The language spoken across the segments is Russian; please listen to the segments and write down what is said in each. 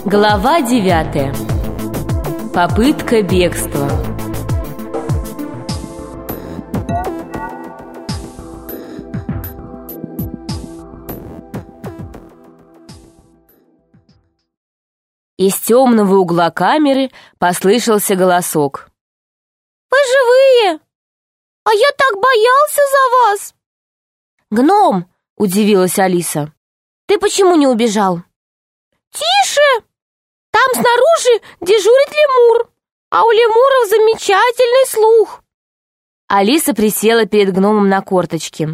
Глава 9. Попытка бегства. Из темного угла камеры послышался голосок. «Вы живые? А я так боялся за вас!» «Гном!» — удивилась Алиса. «Ты почему не убежал?» «Тише! Там снаружи дежурит лемур, а у лемуров замечательный слух!» Алиса присела перед гномом на корточки.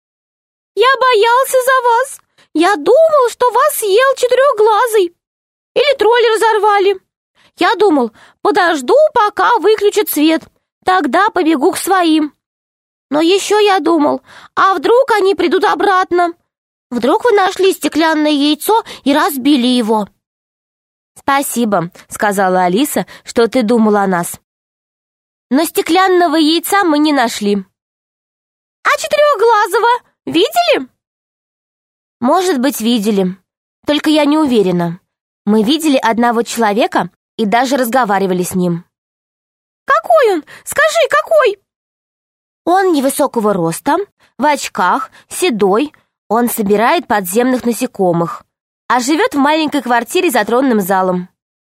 «Я боялся за вас! Я думал, что вас съел четырехглазый! Или тролль разорвали! Я думал, подожду, пока выключат свет, тогда побегу к своим! Но еще я думал, а вдруг они придут обратно? Вдруг вы нашли стеклянное яйцо и разбили его?» «Спасибо», — сказала Алиса, — «что ты думала о нас. Но стеклянного яйца мы не нашли». «А четырехглазого видели?» «Может быть, видели. Только я не уверена. Мы видели одного человека и даже разговаривали с ним». «Какой он? Скажи, какой?» «Он невысокого роста, в очках, седой. Он собирает подземных насекомых, а живет в маленькой квартире за тронным залом».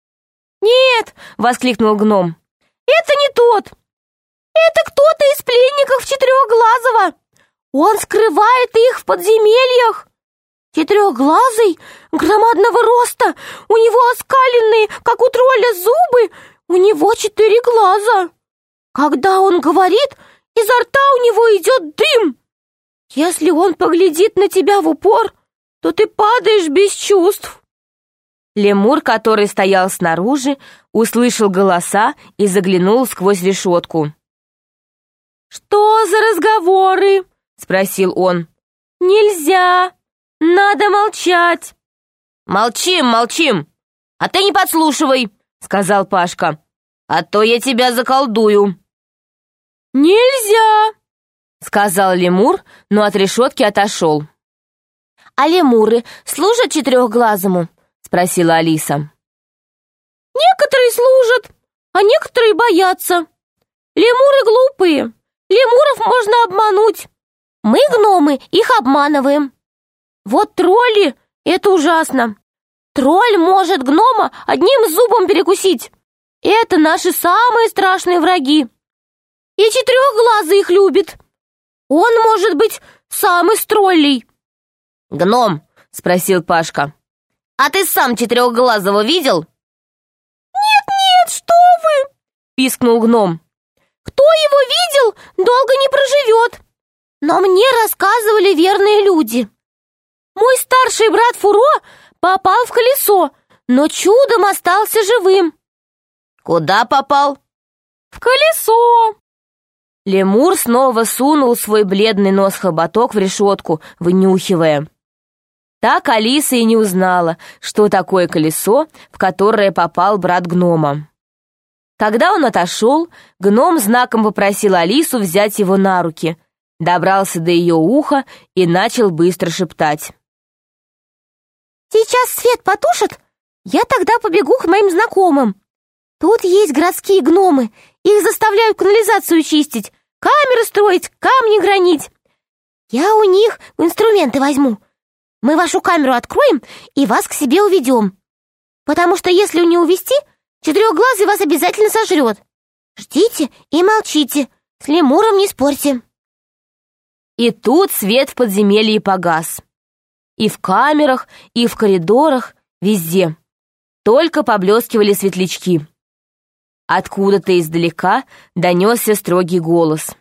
«Нет!» — воскликнул гном. «Это не тот! Это кто-то из пленников четырехглазого! Он скрывает их в подземельях! Четырехглазый, громадного роста, у него оскаленные, как у тролля, зубы, у него 4 глаза! Когда он говорит, изо рта у него идет дым! Если он поглядит на тебя в упор, то ты падаешь без чувств!» Лемур, который стоял снаружи, услышал голоса и заглянул сквозь решетку. «Что за разговоры?» — спросил он. «Нельзя! Надо молчать!» «Молчим, молчим! А ты не подслушивай!» — сказал Пашка. «А то я тебя заколдую!» «Нельзя!» — сказал лемур, но от решетки отошел. «А лемуры служат четырехглазому?» — спросила Алиса. «Некоторые служат, а некоторые боятся. Лемуры глупые, лемуров можно обмануть. Мы, гномы, их обманываем. Вот тролли — это ужасно. Тролль может гнома одним зубом перекусить. Это наши самые страшные враги. И четырехглазый их любит. Он может быть сам из троллей». «Гном», — спросил Пашка, — «а ты сам четырехглазого видел?» «Нет, что вы!» — пискнул гном. «Кто его видел, долго не проживет. Но мне рассказывали верные люди. Мой старший брат Фуро попал в колесо, но чудом остался живым». «Куда попал?» «В колесо». Лемур снова сунул свой бледный нос-хоботок в решетку, вынюхивая. Так Алиса и не узнала, что такое колесо, в которое попал брат гнома. Когда он отошел, гном знаком попросил Алису взять его на руки, добрался до ее уха и начал быстро шептать. «Сейчас свет потушат, я тогда побегу к моим знакомым. Тут есть городские гномы, их заставляют канализацию чистить, камеры строить, камни гранить. Я у них инструменты возьму. Мы вашу камеру откроем и вас к себе уведем. Потому что если не увести, четырехглазый вас обязательно сожрет. Ждите и молчите, с лемуром не спорьте». И тут свет в подземелье погас. И в камерах, и в коридорах, везде. Только поблескивали светлячки. Откуда-то издалека донесся строгий голос.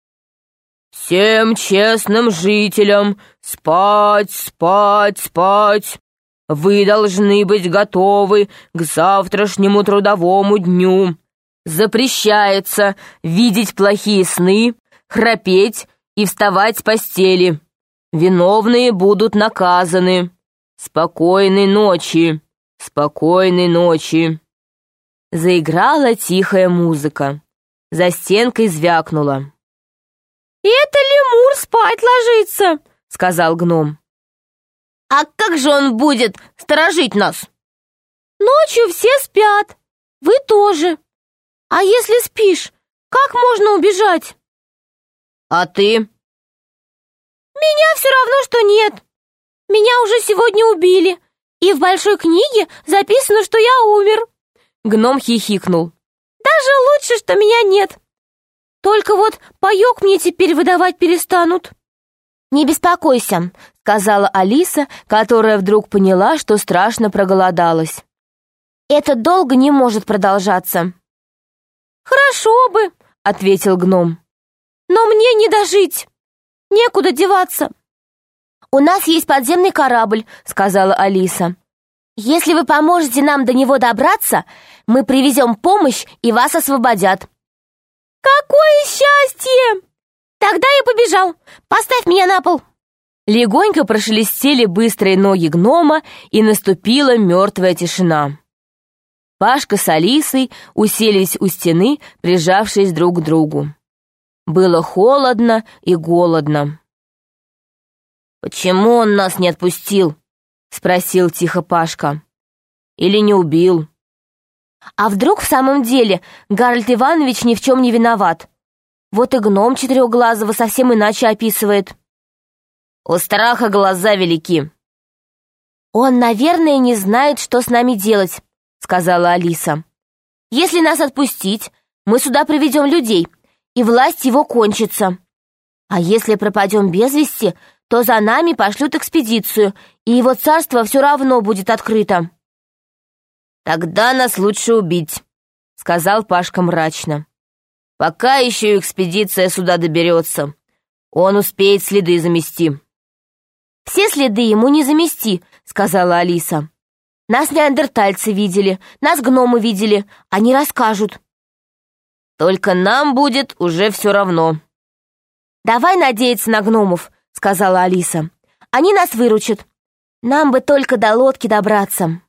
«Всем честным жителям спать, спать, спать! Вы должны быть готовы к завтрашнему трудовому дню. Запрещается видеть плохие сны, храпеть и вставать с постели. Виновные будут наказаны. Спокойной ночи, спокойной ночи!» Заиграла тихая музыка. За стенкой звякнуло. «Это лемур спать ложится», — сказал гном. «А как же он будет сторожить нас?» Ночью все спят, вы тоже. А если спишь, как можно убежать? А ты? Меня все равно, что нет. Меня уже сегодня убили, и в большой книге записано, что я умер. Гном хихикнул. Даже лучше, что меня нет. Только вот паёк мне теперь выдавать перестанут. «Не беспокойся», — сказала Алиса, которая вдруг поняла, что страшно проголодалась. «Это долго не может продолжаться». «Хорошо бы», — ответил гном. «Но мне не дожить. Некуда деваться». «У нас есть подземный корабль», — сказала Алиса. «Если вы поможете нам до него добраться, мы привезем помощь и вас освободят». «Какое счастье! Тогда я побежал. Поставь меня на пол». Легонько прошелестели быстрые ноги гнома, и наступила мертвая тишина. Пашка с Алисой уселись у стены, прижавшись друг к другу. Было холодно и голодно. «Почему он нас не отпустил?» — спросил тихо Пашка. «Или не убил?» «А вдруг в самом деле Гарольд Иванович ни в чем не виноват? Вот и гном Четырехглазого совсем иначе описывает». «У страха глаза велики». «Он, наверное, не знает, что с нами делать», — сказала Алиса. «Если нас отпустить, мы сюда приведем людей, и власть его кончится. А если пропадем без вести, то за нами пошлют экспедицию, и его царство все равно будет открыто». «Тогда нас лучше убить», — сказал Пашка мрачно. «Пока еще экспедиция сюда доберется, он успеет следы замести». «Все следы ему не замести», — сказала Алиса. «Нас неандертальцы видели, нас гномы видели, они расскажут». «Только нам будет уже все равно». «Давай надеяться на гномов», — сказала Алиса. «Они нас выручат. Нам бы только до лодки добраться».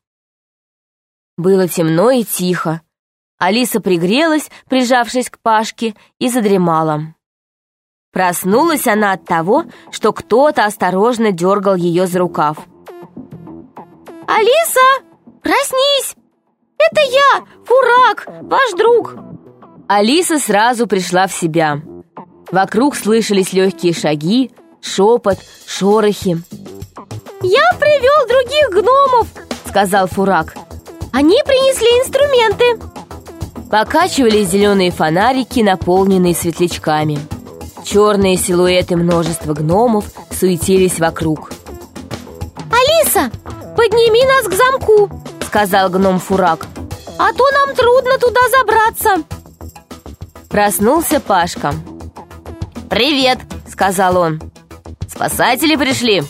Было темно и тихо. Алиса пригрелась, прижавшись к Пашке, и задремала. Проснулась она от того, что кто-то осторожно дергал ее за рукав. «Алиса, проснись! Это я, Фурак, ваш друг!» Алиса сразу пришла в себя. Вокруг слышались легкие шаги, шепот, шорохи. «Я привел других гномов», — сказал Фурак. «Они принесли инструменты». Покачивались зеленые фонарики, наполненные светлячками. Черные силуэты множества гномов суетились вокруг. «Алиса, подними нас к замку», — сказал гном Фурак. «А то нам трудно туда забраться». Проснулся Пашка. «Привет», — сказал он. «Спасатели пришли».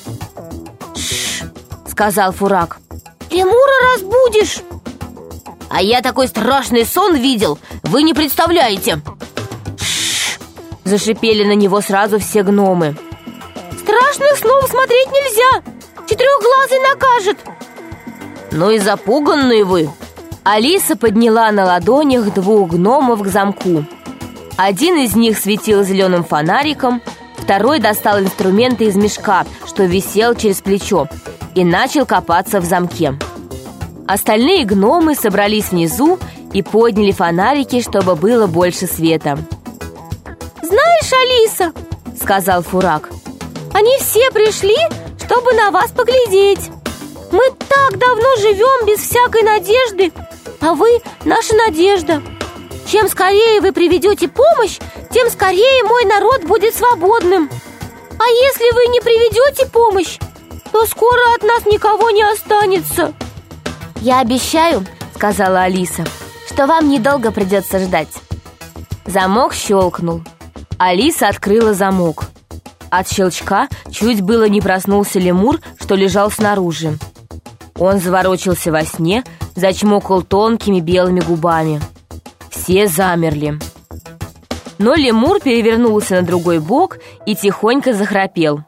«Шш», — сказал Фурак. «Лемура разбудишь». «А я такой страшный сон видел, вы не представляете». «Шш», — зашипели на него сразу все гномы. «Страшных снов смотреть нельзя, Четырехглазый накажет». «Ну и запуганные вы». Алиса подняла на ладонях двух гномов к замку. Один из них светил зеленым фонариком, второй достал инструменты из мешка, что висел через плечо, и начал копаться в замке. Остальные гномы собрались внизу и подняли фонарики, чтобы было больше света. «Знаешь, Алиса, — сказал Фурак, — они все пришли, чтобы на вас поглядеть. Мы так давно живем без всякой надежды, а вы — наша надежда. Чем скорее вы приведете помощь, тем скорее мой народ будет свободным. А если вы не приведете помощь, то скоро от нас никого не останется». «Я обещаю, — сказала Алиса, — что вам недолго придется ждать». Замок щелкнул. Алиса открыла замок. От щелчка чуть было не проснулся лемур, что лежал снаружи. Он заворочился во сне, зачмокал тонкими белыми губами. Все замерли. Но лемур перевернулся на другой бок и тихонько захрапел.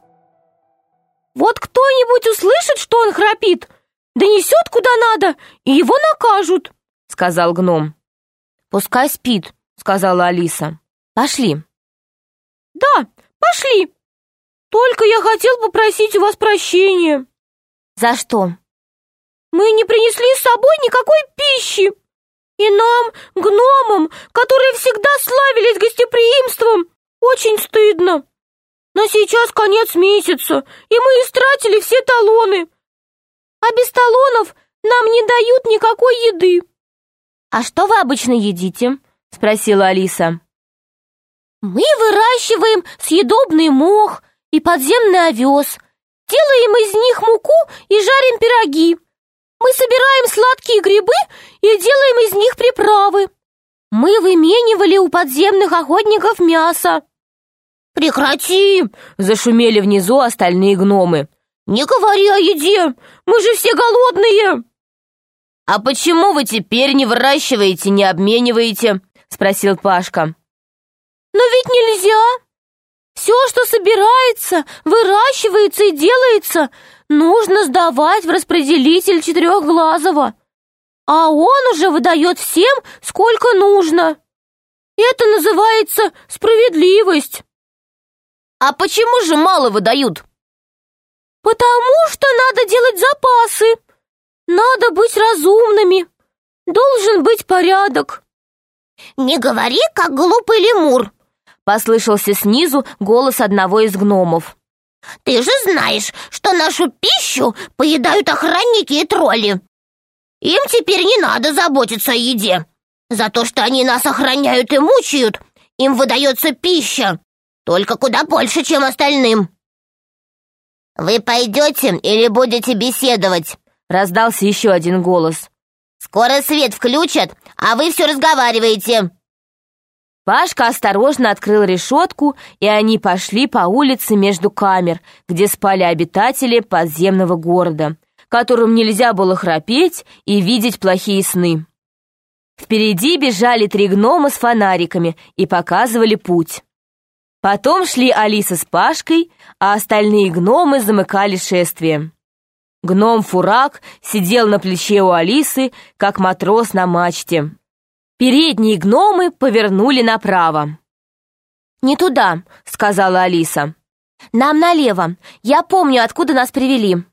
«Вот кто-нибудь услышит, что он храпит, донесет куда надо, и его накажут», — сказал гном. «Пускай спит», — сказала Алиса. «Пошли». «Да, пошли. Только я хотел попросить у вас прощения». «За что?» Мы не принесли с собой никакой пищи. И нам, гномам, которые всегда славились гостеприимством, очень стыдно. Но сейчас конец месяца, и мы истратили все талоны. А без талонов нам не дают никакой еды». «А что вы обычно едите?» — спросила Алиса. «Мы выращиваем съедобный мох и подземный овес, делаем из них муку и жарим пироги. Мы собираем сладкие грибы и делаем из них приправы. Мы выменивали у подземных охотников мясо». «Прекрати!» — зашумели внизу остальные гномы. «Не говори о еде! Мы же все голодные!» «А почему вы теперь не выращиваете, не обмениваете?» — спросил Пашка. «Но ведь нельзя! Все, что собирается, выращивается и делается, нужно сдавать в распределитель Четырехглазого, а он уже выдает всем, сколько нужно. Это называется справедливость». «А почему же мало выдают?» «Потому что надо делать запасы. Надо быть разумными. Должен быть порядок». «Не говори, как глупый лемур», — послышался снизу голос одного из гномов. «Ты же знаешь, что нашу пищу поедают охранники и тролли. Им теперь не надо заботиться о еде. За то, что они нас охраняют и мучают, им выдается пища, только куда больше, чем остальным». «Вы пойдете или будете беседовать?» — раздался еще один голос. «Скоро свет включат, а вы все разговариваете». Пашка осторожно открыл решетку, и они пошли по улице между камер, где спали обитатели подземного города, которым нельзя было храпеть и видеть плохие сны. Впереди бежали 3 гнома с фонариками и показывали путь. Потом шли Алиса с Пашкой, а остальные гномы замыкали шествие. Гном Фурак сидел на плече у Алисы, как матрос на мачте. Передние гномы повернули направо. «Не туда», — сказала Алиса. «Нам налево. Я помню, откуда нас привели». «Мы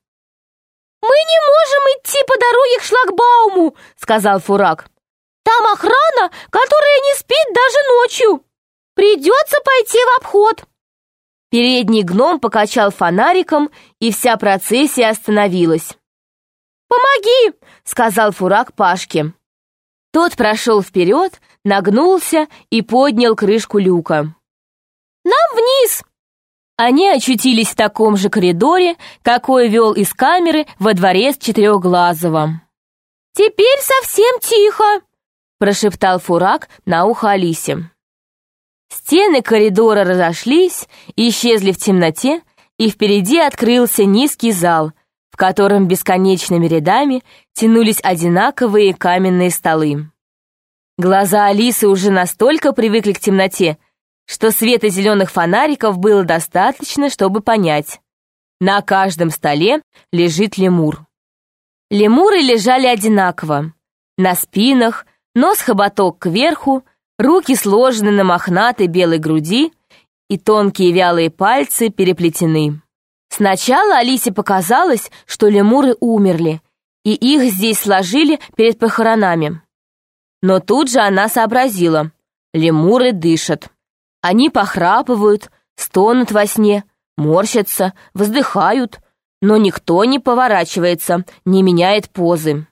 не можем идти по дороге к шлагбауму», — сказал Фурак. «Там охрана, которая не спит даже ночью. Придется пойти в обход». Передний гном покачал фонариком, и вся процессия остановилась. «Помоги!» — сказал Фурак Пашке. Тот прошел вперед, нагнулся и поднял крышку люка. «Нам вниз!» Они очутились в таком же коридоре, какой вел из камеры во дворец Четырехглазого. «Теперь совсем тихо!» — прошептал Фурак на ухо Алисе. Стены коридора разошлись, исчезли в темноте, и впереди открылся низкий зал, в котором бесконечными рядами тянулись одинаковые каменные столы. Глаза Алисы уже настолько привыкли к темноте, что света зеленых фонариков было достаточно, чтобы понять. На каждом столе лежит лемур. Лемуры лежали одинаково. На спинах, нос-хоботок кверху, руки сложены на мохнатой белой груди, и тонкие вялые пальцы переплетены. Сначала Алисе показалось, что лемуры умерли, и их здесь сложили перед похоронами. Но тут же она сообразила: лемуры дышат. Они похрапывают, стонут во сне, морщатся, вздыхают, но никто не поворачивается, не меняет позы.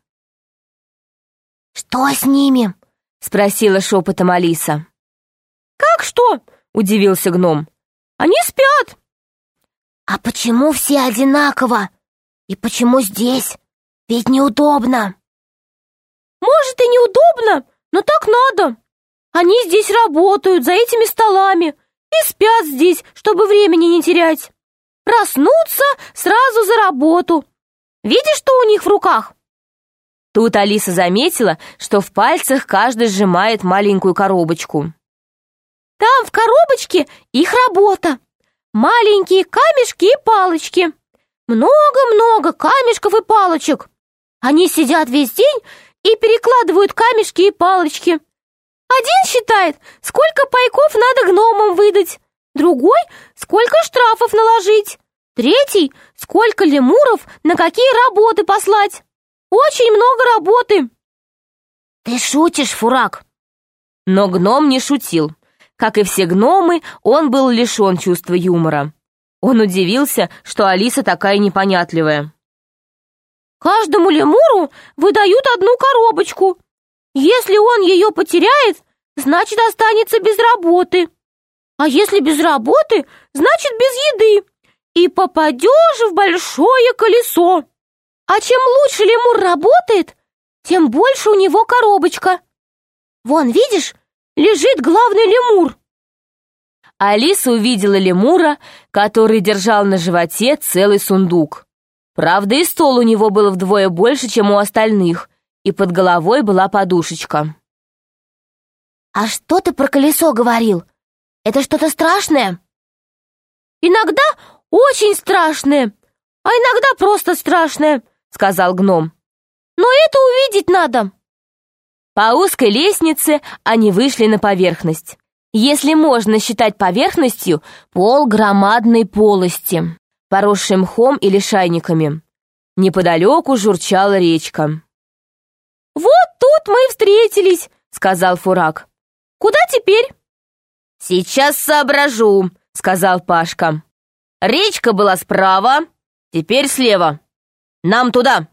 «Что с ними?» — спросила шепотом Алиса. «Как что?» — удивился гном. «Они спят». «А почему все одинаково? И почему здесь? Ведь неудобно». «Может, и неудобно, но так надо. Они здесь работают, за этими столами, и спят здесь, чтобы времени не терять. Проснутся сразу за работу. Видишь, что у них в руках?» Тут Алиса заметила, что в пальцах каждый сжимает маленькую коробочку. «Там в коробочке их работа. Маленькие камешки и палочки. Много-много камешков и палочек. Они сидят весь день и перекладывают камешки и палочки. Один считает, сколько пайков надо гномам выдать, другой — сколько штрафов наложить, третий — сколько лемуров на какие работы послать. Очень много работы. Ты шутишь, Фурак? Но гном не шутил. Как и все гномы, он был лишен чувства юмора. Он удивился, что Алиса такая непонятливая. Каждому лемуру выдают одну коробочку. Если он ее потеряет, значит, останется без работы. А если без работы, значит, без еды. И попадешь в большое колесо. А чем лучше лемур работает, тем больше у него коробочка. Вон, видишь, лежит главный лемур. Алиса увидела лемура, который держал на животе целый сундук. Правда, и стол у него был вдвое больше, чем у остальных, и под головой была подушечка. А что ты про колесо говорил? Это что-то страшное? Иногда очень страшное, а иногда просто страшное, сказал гном. Но это увидеть надо. По узкой лестнице они вышли на поверхность. Если можно считать поверхностью, пол громадной полости, поросший мхом или шайниками. Неподалеку журчала речка. «Вот тут мы и встретились», — сказал Фурак. «Куда теперь?» «Сейчас соображу», — сказал Пашка. «Речка была справа, теперь слева. Нам туда».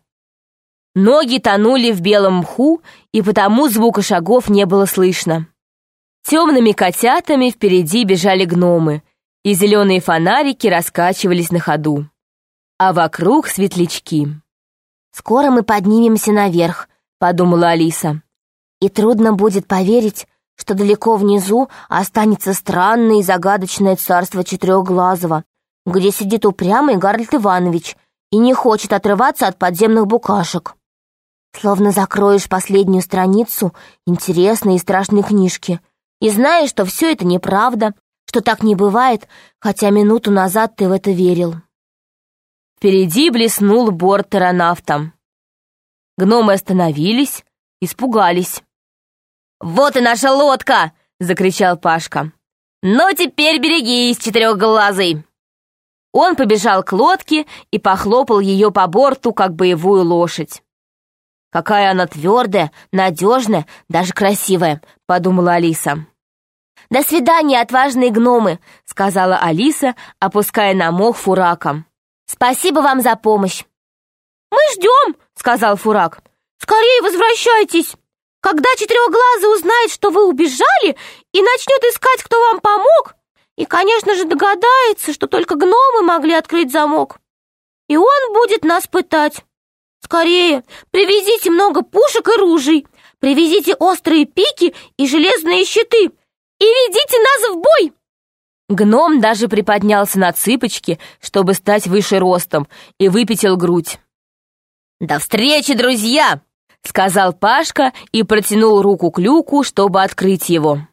Ноги тонули в белом мху, и потому звука шагов не было слышно. Темными котятами впереди бежали гномы, и зеленые фонарики раскачивались на ходу. А вокруг светлячки. «Скоро мы поднимемся наверх», — подумала Алиса. «И трудно будет поверить, что далеко внизу останется странное и загадочное царство Четырехглазого, где сидит упрямый Гарольд Иванович и не хочет отрываться от подземных букашек. Словно закроешь последнюю страницу интересной и страшной книжки и знаешь, что все это неправда, что так не бывает, хотя минуту назад ты в это верил». Впереди блеснул борт таранавта. Гномы остановились, испугались. «Вот и наша лодка!» — закричал Пашка. «Ну теперь берегись, Четырехглазый!» Он побежал к лодке и похлопал ее по борту, как боевую лошадь. «Какая она твердая, надежная, даже красивая», — подумала Алиса. «До свидания, отважные гномы», — сказала Алиса, опуская на мох Фурака. «Спасибо вам за помощь». «Мы ждем», — сказал Фурак. «Скорее возвращайтесь. Когда Четырехглазый узнает, что вы убежали, и начнет искать, кто вам помог, и, конечно же, догадается, что только гномы могли открыть замок, и он будет нас пытать. Скорее, привезите много пушек и ружей, привезите острые пики и железные щиты, и ведите нас в бой!» Гном даже приподнялся на цыпочки, чтобы стать выше ростом, и выпятил грудь. «До встречи, друзья!» — сказал Пашка и протянул руку к люку, чтобы открыть его.